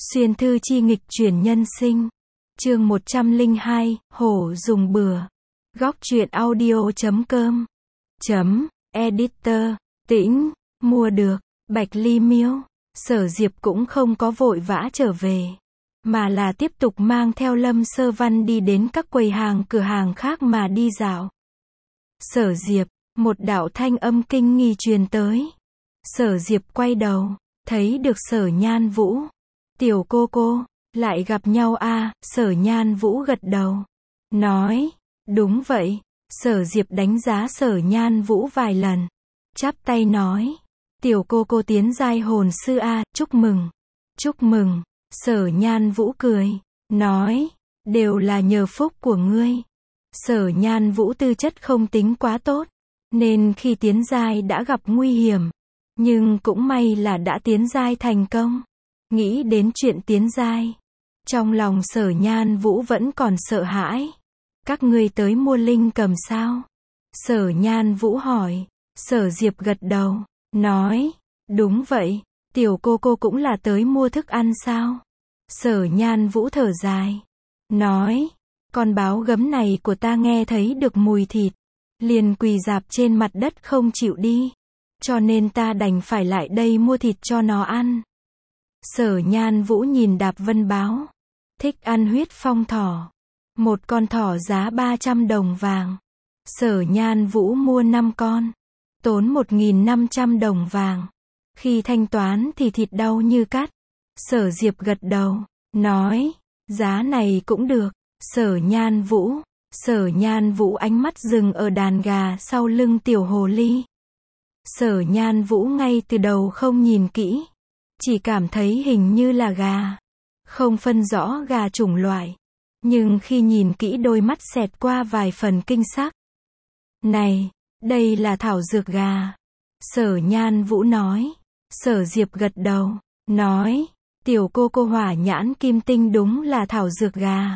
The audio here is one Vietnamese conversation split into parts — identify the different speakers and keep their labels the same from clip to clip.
Speaker 1: Xuyên thư chi nghịch chuyển nhân sinh. Chương 102, hổ dùng bừa. Góc truyện audio.com. Editor. Tĩnh, mua được. Bạch Ly Miêu. Sở Diệp cũng không có vội vã trở về, mà là tiếp tục mang theo Lâm Sơ Văn đi đến các quầy hàng cửa hàng khác mà đi dạo. Sở Diệp, một đạo thanh âm kinh nghi truyền tới. Sở Diệp quay đầu, thấy được Sở Nhan Vũ. Tiểu cô, lại gặp nhau à? Sở Nhan Vũ gật đầu, nói, đúng vậy. Sở Diệp đánh giá Sở Nhan Vũ vài lần, chắp tay nói, tiểu cô tiến giai hồn sư à, chúc mừng. Chúc mừng. Sở Nhan Vũ cười, nói, đều là nhờ phúc của ngươi. Sở Nhan Vũ tư chất không tính quá tốt, nên khi tiến giai đã gặp nguy hiểm, nhưng cũng may là đã tiến giai thành công. Nghĩ đến chuyện tiến giai, trong lòng Sở Nhan Vũ vẫn còn sợ hãi. Các ngươi tới mua linh cầm sao? Sở Nhan Vũ hỏi. Sở Diệp gật đầu, nói, đúng vậy. Tiểu cô cũng là tới mua thức ăn sao? Sở Nhan Vũ thở dài, nói, con báo gấm này của ta nghe thấy được mùi thịt, liền quỳ rạp trên mặt đất không chịu đi, cho nên ta đành phải lại đây mua thịt cho nó ăn. Sở Nhan Vũ nhìn Đạp Vân báo, thích ăn huyết phong thỏ. Một con thỏ giá 300 đồng vàng. Sở Nhan Vũ mua 5 con, tốn 1.500 đồng vàng. Khi thanh toán thì thịt đau như cắt. Sở Diệp gật đầu, nói, giá này cũng được. Sở Nhan Vũ ánh mắt dừng ở đàn gà sau lưng tiểu hồ ly. Sở Nhan Vũ ngay từ đầu không nhìn kỹ, chỉ cảm thấy hình như là gà, không phân rõ gà chủng loại. Nhưng khi nhìn kỹ đôi mắt xẹt qua vài phần kinh sắc. Này, đây là thảo dược gà. Sở Nhan Vũ nói. Sở Diệp gật đầu, nói, tiểu cô hỏa nhãn kim tinh đúng là thảo dược gà.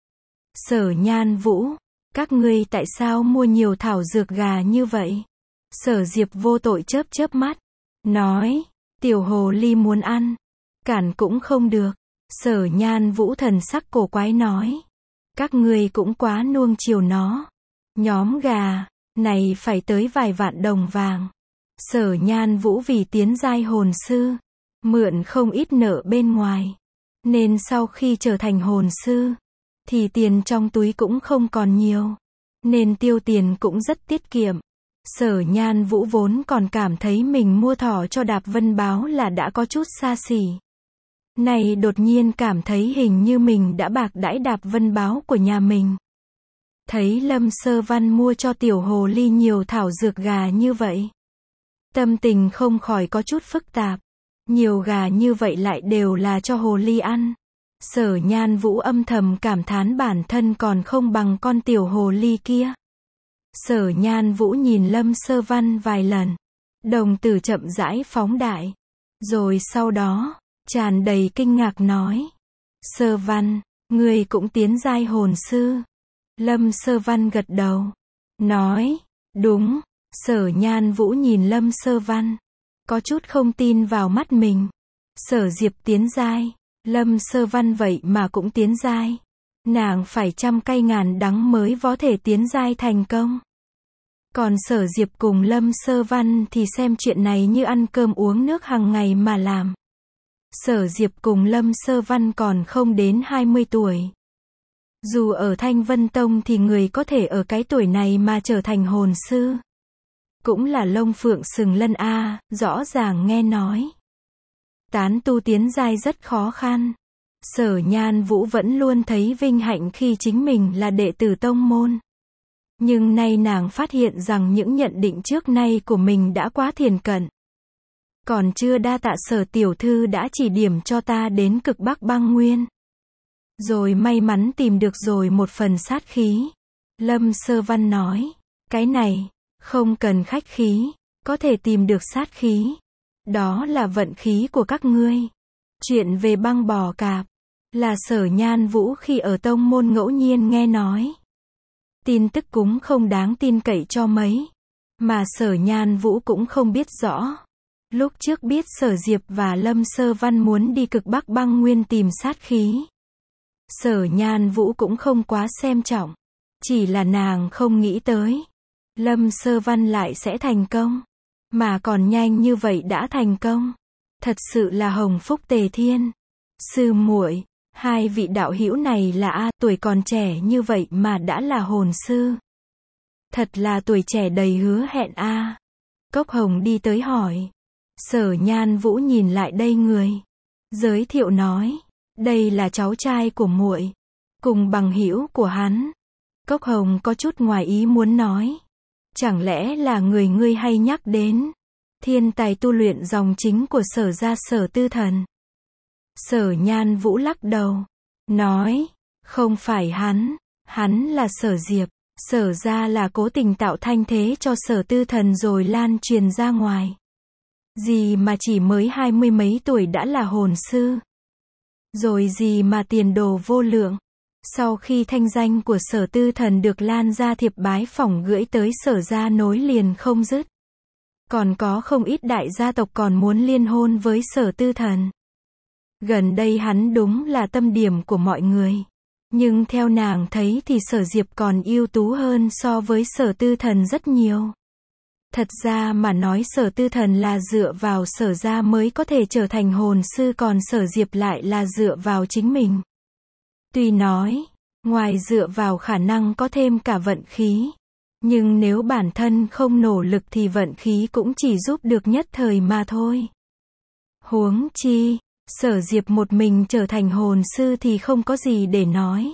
Speaker 1: Sở Nhan Vũ, các ngươi tại sao mua nhiều thảo dược gà như vậy? Sở Diệp vô tội chớp mắt, nói, tiểu hồ ly muốn ăn, cản cũng không được. Sở Nhan Vũ thần sắc cổ quái nói, các ngươi cũng quá nuông chiều nó. Nhóm gà này phải tới vài vạn đồng vàng. Sở Nhan Vũ vì tiến giai hồn sư, mượn không ít nợ bên ngoài, nên sau khi trở thành hồn sư, thì tiền trong túi cũng không còn nhiều, nên tiêu tiền cũng rất tiết kiệm. Sở Nhan Vũ vốn còn cảm thấy mình mua thỏ cho Đạp Vân báo là đã có chút xa xỉ. Này đột nhiên cảm thấy hình như mình đã bạc đãi Đạp Vân báo của nhà mình. Thấy Lâm Sơ Văn mua cho tiểu hồ ly nhiều thảo dược gà như vậy, tâm tình không khỏi có chút phức tạp. Nhiều gà như vậy lại đều là cho hồ ly ăn. Sở Nhan Vũ âm thầm cảm thán bản thân còn không bằng con tiểu hồ ly kia. Sở Nhan Vũ nhìn Lâm Sơ Văn vài lần, đồng tử chậm rãi phóng đại, rồi sau đó tràn đầy kinh ngạc nói, Sơ Văn, ngươi cũng tiến giai hồn sư? Lâm Sơ Văn gật đầu, nói, đúng. Sở Nhan Vũ nhìn Lâm Sơ Văn, có chút không tin vào mắt mình. Sở Diệp tiến giai, Lâm Sơ Văn vậy mà cũng tiến giai. Nàng phải trăm cay ngàn đắng mới có thể tiến giai thành công. Còn Sở Diệp cùng Lâm Sơ Văn thì xem chuyện này như ăn cơm uống nước hàng ngày mà làm. Sở Diệp cùng Lâm Sơ Văn còn không đến 20 tuổi. Dù ở Thanh Vân Tông thì người có thể ở cái tuổi này mà trở thành hồn sư, cũng là lông phượng sừng lân a, rõ ràng nghe nói. Tán tu tiến giai rất khó khăn. Sở Nhan Vũ vẫn luôn thấy vinh hạnh khi chính mình là đệ tử tông môn. Nhưng nay nàng phát hiện rằng những nhận định trước nay của mình đã quá thiển cận. Còn chưa đa tạ Sở tiểu thư đã chỉ điểm cho ta đến cực Bắc băng nguyên. Rồi may mắn tìm được rồi một phần sát khí. Lâm Sơ Văn nói, cái này không cần khách khí, có thể tìm được sát khí, đó là vận khí của các ngươi. Chuyện về băng bò cạp là Sở Nhan Vũ khi ở tông môn ngẫu nhiên nghe nói. Tin tức cũng không đáng tin cậy cho mấy, mà Sở Nhan Vũ cũng không biết rõ. Lúc trước biết Sở Diệp và Lâm Sơ Văn muốn đi cực Bắc băng nguyên tìm sát khí. Sở Nhan Vũ cũng không quá xem trọng. Chỉ là nàng không nghĩ tới. Lâm Sơ Văn lại sẽ thành công. Mà còn nhanh như vậy đã thành công. Thật sự là hồng phúc tề thiên. Sư muội, hai vị đạo hữu này là tuổi còn trẻ như vậy mà đã là hồn sư. Thật là tuổi trẻ đầy hứa hẹn a. Cốc Hồng đi tới hỏi. Sở Nhan Vũ nhìn lại đây người. Giới thiệu nói. Đây là cháu trai của muội. Cùng bằng hữu của hắn. Cốc Hồng có chút ngoài ý muốn nói. Chẳng lẽ là người ngươi hay nhắc đến. Thiên tài tu luyện dòng chính của Sở gia Sở Tư Thần. Sở Nhan Vũ lắc đầu. Nói. Không phải hắn. Hắn là Sở Diệp. Sở gia là cố tình tạo thanh thế cho Sở Tư Thần rồi lan truyền ra ngoài. Gì mà chỉ mới 20 mấy tuổi đã là hồn sư. Rồi gì mà tiền đồ vô lượng. Sau khi thanh danh của Sở Tư Thần được lan ra thiệp bái phỏng gửi tới Sở gia nối liền không dứt. Còn có không ít đại gia tộc còn muốn liên hôn với Sở Tư Thần. Gần đây hắn đúng là tâm điểm của mọi người. Nhưng theo nàng thấy thì Sở Diệp còn ưu tú hơn so với Sở Tư Thần rất nhiều. Thật ra mà nói Sở Tư Thần là dựa vào Sở gia mới có thể trở thành hồn sư, còn Sở Diệp lại là dựa vào chính mình. Tuy nói, ngoài dựa vào khả năng có thêm cả vận khí. Nhưng nếu bản thân không nỗ lực thì vận khí cũng chỉ giúp được nhất thời mà thôi. Huống chi, Sở Diệp một mình trở thành hồn sư thì không có gì để nói.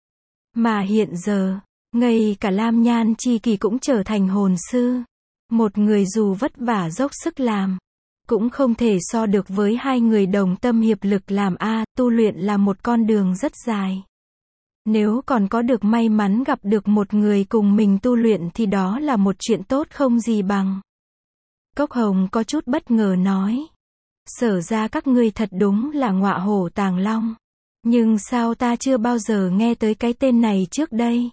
Speaker 1: Mà hiện giờ, ngay cả Lam Nhan Chi Kỳ cũng trở thành hồn sư. Một người dù vất vả dốc sức làm, cũng không thể so được với hai người đồng tâm hiệp lực làm tu luyện là một con đường rất dài. Nếu còn có được may mắn gặp được một người cùng mình tu luyện thì đó là một chuyện tốt không gì bằng. Cốc Hồng có chút bất ngờ nói. Sở ra các ngươi thật đúng là ngọa hổ tàng long. Nhưng sao ta chưa bao giờ nghe tới cái tên này trước đây?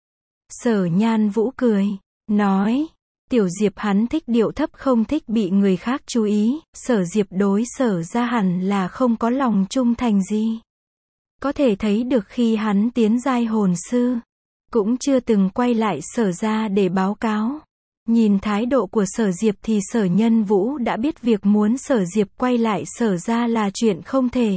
Speaker 1: Sở Nhan Vũ cười, nói. Tiểu Diệp hắn thích điệu thấp không thích bị người khác chú ý. Sở Diệp đối Sở ra hẳn là không có lòng trung thành gì. Có thể thấy được khi hắn tiến giai hồn sư, cũng chưa từng quay lại Sở ra để báo cáo. Nhìn thái độ của Sở Diệp thì Sở Nhân Vũ đã biết việc muốn Sở Diệp quay lại Sở ra là chuyện không thể.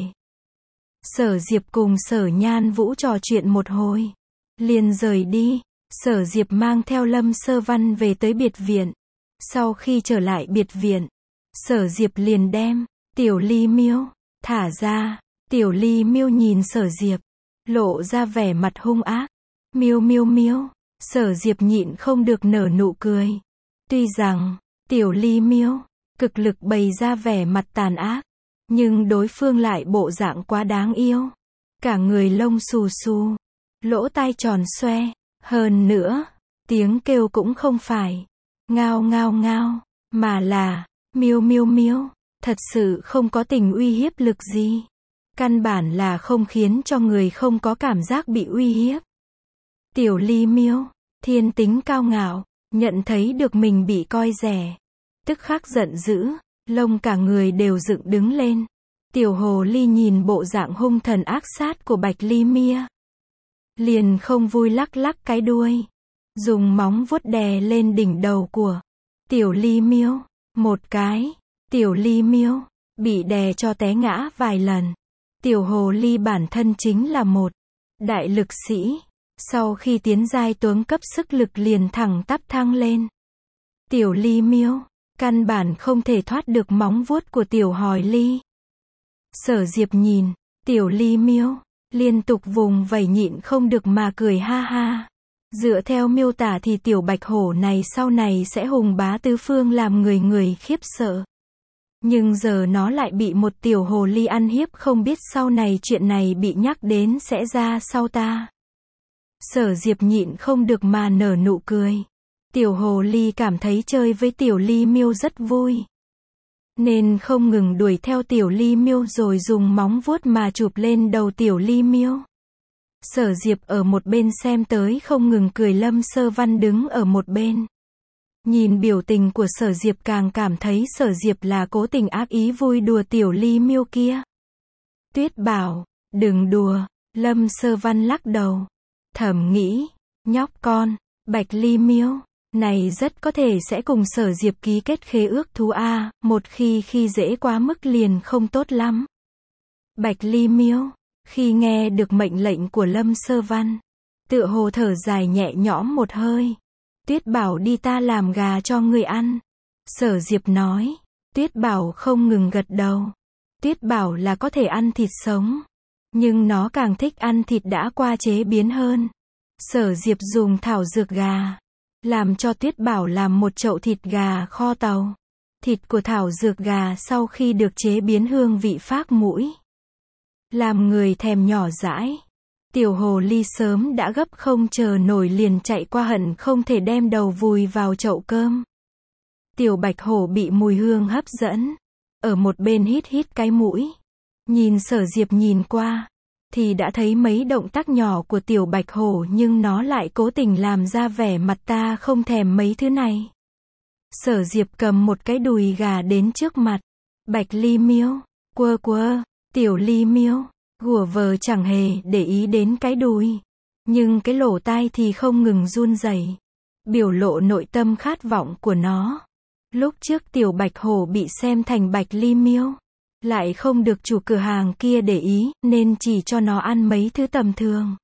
Speaker 1: Sở Diệp cùng Sở Nhan Vũ trò chuyện một hồi, liền rời đi. Sở Diệp mang theo Lâm Sơ Văn về tới biệt viện. Sau khi trở lại biệt viện, Sở Diệp liền đem Tiểu Ly Miêu thả ra. Tiểu Ly Miêu nhìn Sở Diệp, lộ ra vẻ mặt hung ác. Miêu miêu miêu, Sở Diệp nhịn không được nở nụ cười. Tuy rằng, Tiểu Ly Miêu cực lực bày ra vẻ mặt tàn ác, nhưng đối phương lại bộ dạng quá đáng yêu. Cả người lông xù xù, lỗ tai tròn xoe. Hơn nữa, tiếng kêu cũng không phải ngao ngao ngao, mà là miêu miêu miêu, thật sự không có tình uy hiếp lực gì. Căn bản là không khiến cho người không có cảm giác bị uy hiếp. Tiểu Ly Miêu, thiên tính cao ngạo, nhận thấy được mình bị coi rẻ, tức khắc giận dữ, lông cả người đều dựng đứng lên. Tiểu Hồ Ly nhìn bộ dạng hung thần ác sát của Bạch Ly Mia, liền không vui lắc lắc cái đuôi, dùng móng vuốt đè lên đỉnh đầu của Tiểu Ly Miêu. Một cái, Tiểu Ly Miêu bị đè cho té ngã vài lần. Tiểu Hồ Ly bản thân chính là một đại lực sĩ, sau khi tiến giai tướng cấp sức lực liền thẳng tắp thăng lên. Tiểu Ly Miêu căn bản không thể thoát được móng vuốt của Tiểu Hòi Ly. Sở Diệp nhìn Tiểu Ly Miêu liên tục vùng vẫy nhịn không được mà cười ha ha. Dựa theo miêu tả thì tiểu bạch hổ này sau này sẽ hùng bá tứ phương làm người người khiếp sợ. Nhưng giờ nó lại bị một tiểu hồ ly ăn hiếp, không biết sau này chuyện này bị nhắc đến sẽ ra sao ta. Sở Diệp nhịn không được mà nở nụ cười. Tiểu hồ ly cảm thấy chơi với Tiểu Ly Miêu rất vui, nên không ngừng đuổi theo Tiểu Ly Miêu rồi dùng móng vuốt mà chụp lên đầu Tiểu Ly Miêu. Sở Diệp ở một bên xem tới không ngừng cười. Lâm Sơ Văn đứng ở một bên, Nhìn biểu tình của Sở Diệp càng cảm thấy Sở Diệp là cố tình ác ý vui đùa tiểu Ly Miêu kia. Tuyết bảo, đừng đùa, Lâm Sơ Văn lắc đầu. Thầm nghĩ, nhóc con, Bạch Ly Miêu này rất có thể sẽ cùng Sở Diệp ký kết khế ước thú a, một khi dễ quá mức liền không tốt lắm. Bạch Ly Miêu, khi nghe được mệnh lệnh của Lâm Sơ Văn, tựa hồ thở dài nhẹ nhõm một hơi. Tuyết bảo đi ta làm gà cho người ăn. Sở Diệp nói. Tuyết bảo không ngừng gật đầu. Tuyết bảo là có thể ăn thịt sống, nhưng nó càng thích ăn thịt đã qua chế biến hơn. Sở Diệp dùng thảo dược gà, làm cho Tuyết bảo làm một chậu thịt gà kho tàu. Thịt của thảo dược gà sau khi được chế biến hương vị phác mũi, làm người thèm nhỏ dãi. Tiểu hồ ly sớm đã gấp không chờ nổi liền chạy qua hận không thể đem đầu vùi vào chậu cơm. Tiểu bạch hổ bị mùi hương hấp dẫn, ở một bên hít hít cái mũi. Nhìn Sở Diệp nhìn qua, thì đã thấy mấy động tác nhỏ của tiểu bạch hổ nhưng nó lại cố tình làm ra vẻ mặt ta không thèm mấy thứ này. Sở Diệp cầm một cái đùi gà đến trước mặt. Bạch Ly Miêu, quơ, tiểu Ly Miêu, gùa vờ chẳng hề để ý đến cái đùi. Nhưng cái lỗ tai thì không ngừng run rẩy, biểu lộ nội tâm khát vọng của nó. Lúc trước tiểu bạch hổ bị xem thành Bạch Ly Miêu, lại không được chủ cửa hàng kia để ý, nên chỉ cho nó ăn mấy thứ tầm thường.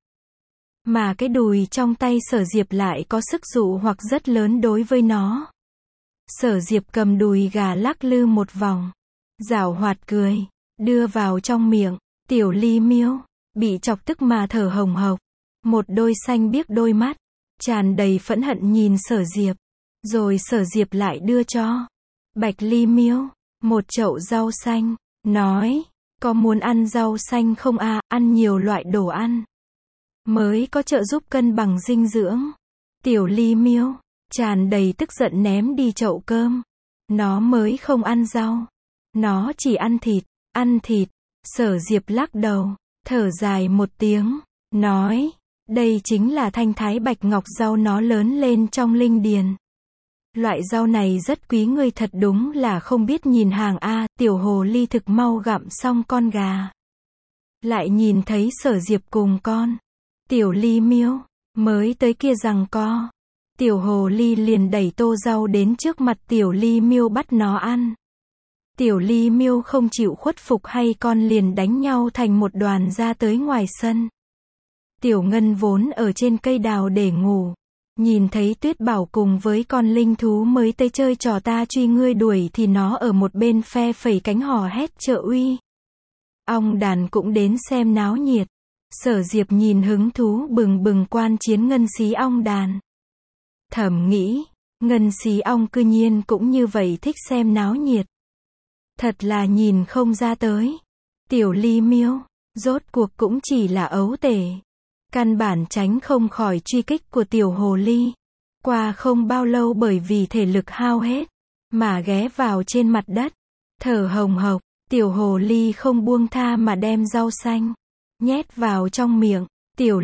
Speaker 1: Mà cái đùi trong tay Sở Diệp lại có sức dụ hoặc rất lớn đối với nó. Sở Diệp cầm đùi gà lắc lư một vòng, giảo hoạt cười, đưa vào trong miệng. Tiểu Ly Miêu bị chọc tức mà thở hồng hộc, một đôi xanh biếc đôi mắt tràn đầy phẫn hận nhìn Sở Diệp. Rồi Sở Diệp lại đưa cho Bạch Ly Miêu một chậu rau xanh, nói, có muốn ăn rau xanh không à, ăn nhiều loại đồ ăn mới có trợ giúp cân bằng dinh dưỡng. Tiểu Ly Miêu tràn đầy tức giận ném đi chậu cơm. Nó mới không ăn rau, nó chỉ ăn thịt, ăn thịt. Sở Diệp lắc đầu, thở dài một tiếng, nói, đây chính là thanh thái bạch ngọc rau nó lớn lên trong linh điền. Loại rau này rất quý, ngươi thật đúng là không biết nhìn hàng a. Tiểu hồ ly thực mau gặm xong con gà, lại nhìn thấy Sở Diệp cùng con Tiểu Ly Miêu mới tới kia giằng co. Tiểu hồ ly liền đẩy tô rau đến trước mặt Tiểu Ly Miêu bắt nó ăn. Tiểu Ly Miêu không chịu khuất phục hay con liền đánh nhau thành một đoàn ra tới ngoài sân. Tiểu Ngân vốn ở trên cây đào để ngủ, nhìn thấy Tuyết Bảo cùng với con linh thú mới tới chơi trò ta truy ngươi đuổi thì nó ở một bên phe phẩy cánh hò hét trợ uy. Ong đàn cũng đến xem náo nhiệt. Sở Diệp nhìn hứng thú bừng bừng quan chiến ngân xí ong đàn. Thầm nghĩ, ngân xí ong cư nhiên cũng như vậy thích xem náo nhiệt. Thật là nhìn không ra tới. Tiểu Ly Miêu, rốt cuộc cũng chỉ là ấu tể. Căn bản tránh không khỏi truy kích của tiểu hồ ly. Qua không bao lâu bởi vì thể lực hao hết, mà ghé vào trên mặt đất, thở hồng hộc. Tiểu hồ ly không buông tha mà đem rau xanh nhét vào trong miệng. Tiểu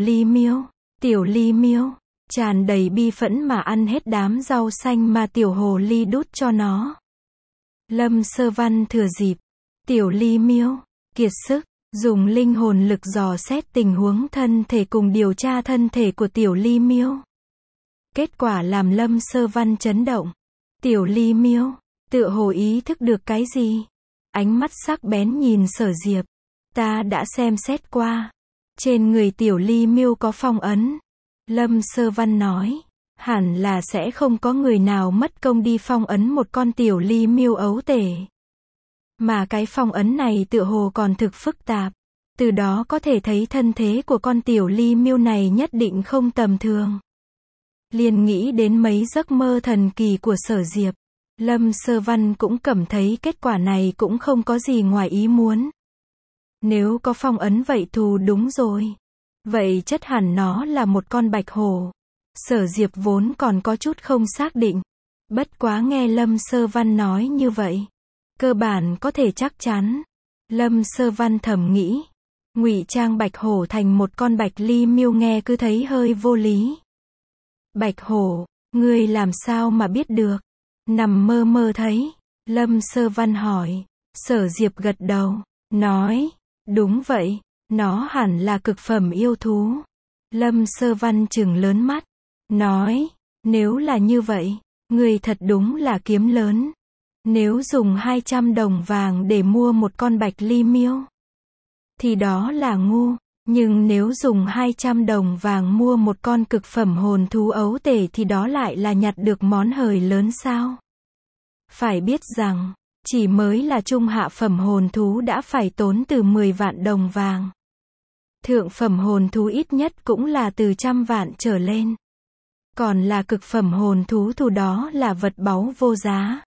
Speaker 1: Ly Miêu, tràn đầy bi phẫn mà ăn hết đám rau xanh mà tiểu hồ ly đút cho nó. Lâm Sơ Văn thừa dịp Tiểu Ly Miêu kiệt sức, dùng linh hồn lực dò xét tình huống thân thể cùng điều tra thân thể của Tiểu Ly Miêu. Kết quả làm Lâm Sơ Văn chấn động. Tiểu Ly Miêu tựa hồ ý thức được cái gì, ánh mắt sắc bén nhìn Sở Diệp. Ta đã xem xét qua, trên người Tiểu Ly Miêu có phong ấn. Lâm Sơ Văn nói, hẳn là sẽ không có người nào mất công đi phong ấn một con Tiểu Ly Miêu ấu tể. Mà cái phong ấn này tựa hồ còn thực phức tạp, từ đó có thể thấy thân thế của con Tiểu Ly Miêu này nhất định không tầm thường. Liền nghĩ đến mấy giấc mơ thần kỳ của Sở Diệp, Lâm Sơ Văn cũng cảm thấy kết quả này cũng không có gì ngoài ý muốn. Nếu có phong ấn vậy thù đúng rồi. Vậy chất hẳn nó là một con bạch hổ. Sở Diệp vốn còn có chút không xác định. Bất quá nghe Lâm Sơ Văn nói như vậy, cơ bản có thể chắc chắn. Lâm Sơ Văn thầm nghĩ, ngụy trang bạch hổ thành một con Bạch Ly Miêu nghe cứ thấy hơi vô lý. Bạch hổ, Ngươi làm sao mà biết được? Nằm mơ mơ thấy. Lâm Sơ Văn hỏi. Sở Diệp gật đầu, nói, đúng vậy, nó hẳn là cực phẩm yêu thú. Lâm Sơ Văn trừng lớn mắt, nói, nếu là như vậy, ngươi thật đúng là kiếm lớn. Nếu dùng 200 đồng vàng để mua một con bạch ly miêu, thì đó là ngu. Nhưng nếu dùng 200 đồng vàng mua một con cực phẩm hồn thú ấu tể thì đó lại là nhặt được món hời lớn sao? Phải biết rằng, chỉ mới là trung hạ phẩm hồn thú đã phải tốn từ 10 vạn đồng vàng. Thượng phẩm hồn thú ít nhất cũng là từ 100 vạn trở lên. Còn là cực phẩm hồn thú thì đó là vật báu vô giá.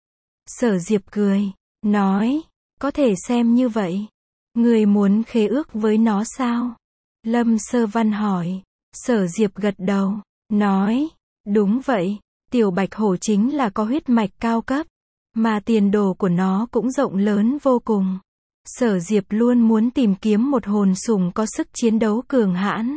Speaker 1: Sở Diệp cười, nói, có thể xem như vậy. Người muốn khế ước với nó sao? Lâm Sơ Văn hỏi. Sở Diệp gật đầu, nói, đúng vậy, tiểu bạch hổ chính là có huyết mạch cao cấp, mà tiền đồ của nó cũng rộng lớn vô cùng. Sở Diệp luôn muốn tìm kiếm một hồn sủng có sức chiến đấu cường hãn,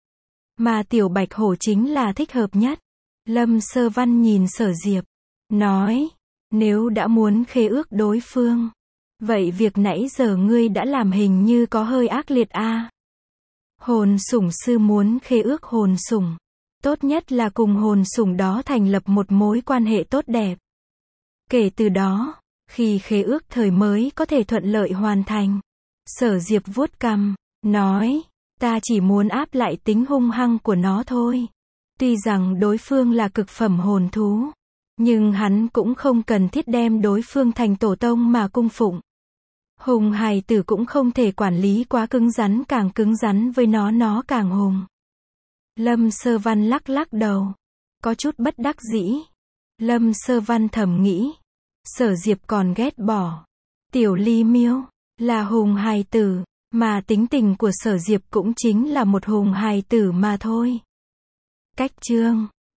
Speaker 1: mà tiểu bạch hổ chính là thích hợp nhất. Lâm Sơ Văn nhìn Sở Diệp, nói, nếu đã muốn khế ước đối phương, vậy việc nãy giờ ngươi đã làm hình như có hơi ác liệt a. Hồn sủng sư muốn khế ước hồn sủng, tốt nhất là cùng hồn sủng đó thành lập một mối quan hệ tốt đẹp. Kể từ đó, khi khế ước thời mới có thể thuận lợi hoàn thành. Sở Diệp vuốt cằm, nói, ta chỉ muốn áp lại tính hung hăng của nó thôi. Tuy rằng đối phương là cực phẩm hồn thú, nhưng hắn cũng không cần thiết đem đối phương thành tổ tông mà cung phụng. Hùng hài tử cũng không thể quản lý quá cứng rắn, càng cứng rắn với nó càng hùng. Lâm Sơ Văn lắc lắc đầu, có chút bất đắc dĩ. Lâm Sơ Văn thầm nghĩ, Sở Diệp còn ghét bỏ tiểu ly miêu, là hùng hài tử, mà tính tình của Sở Diệp cũng chính là một hùng hài tử mà thôi. Cách chương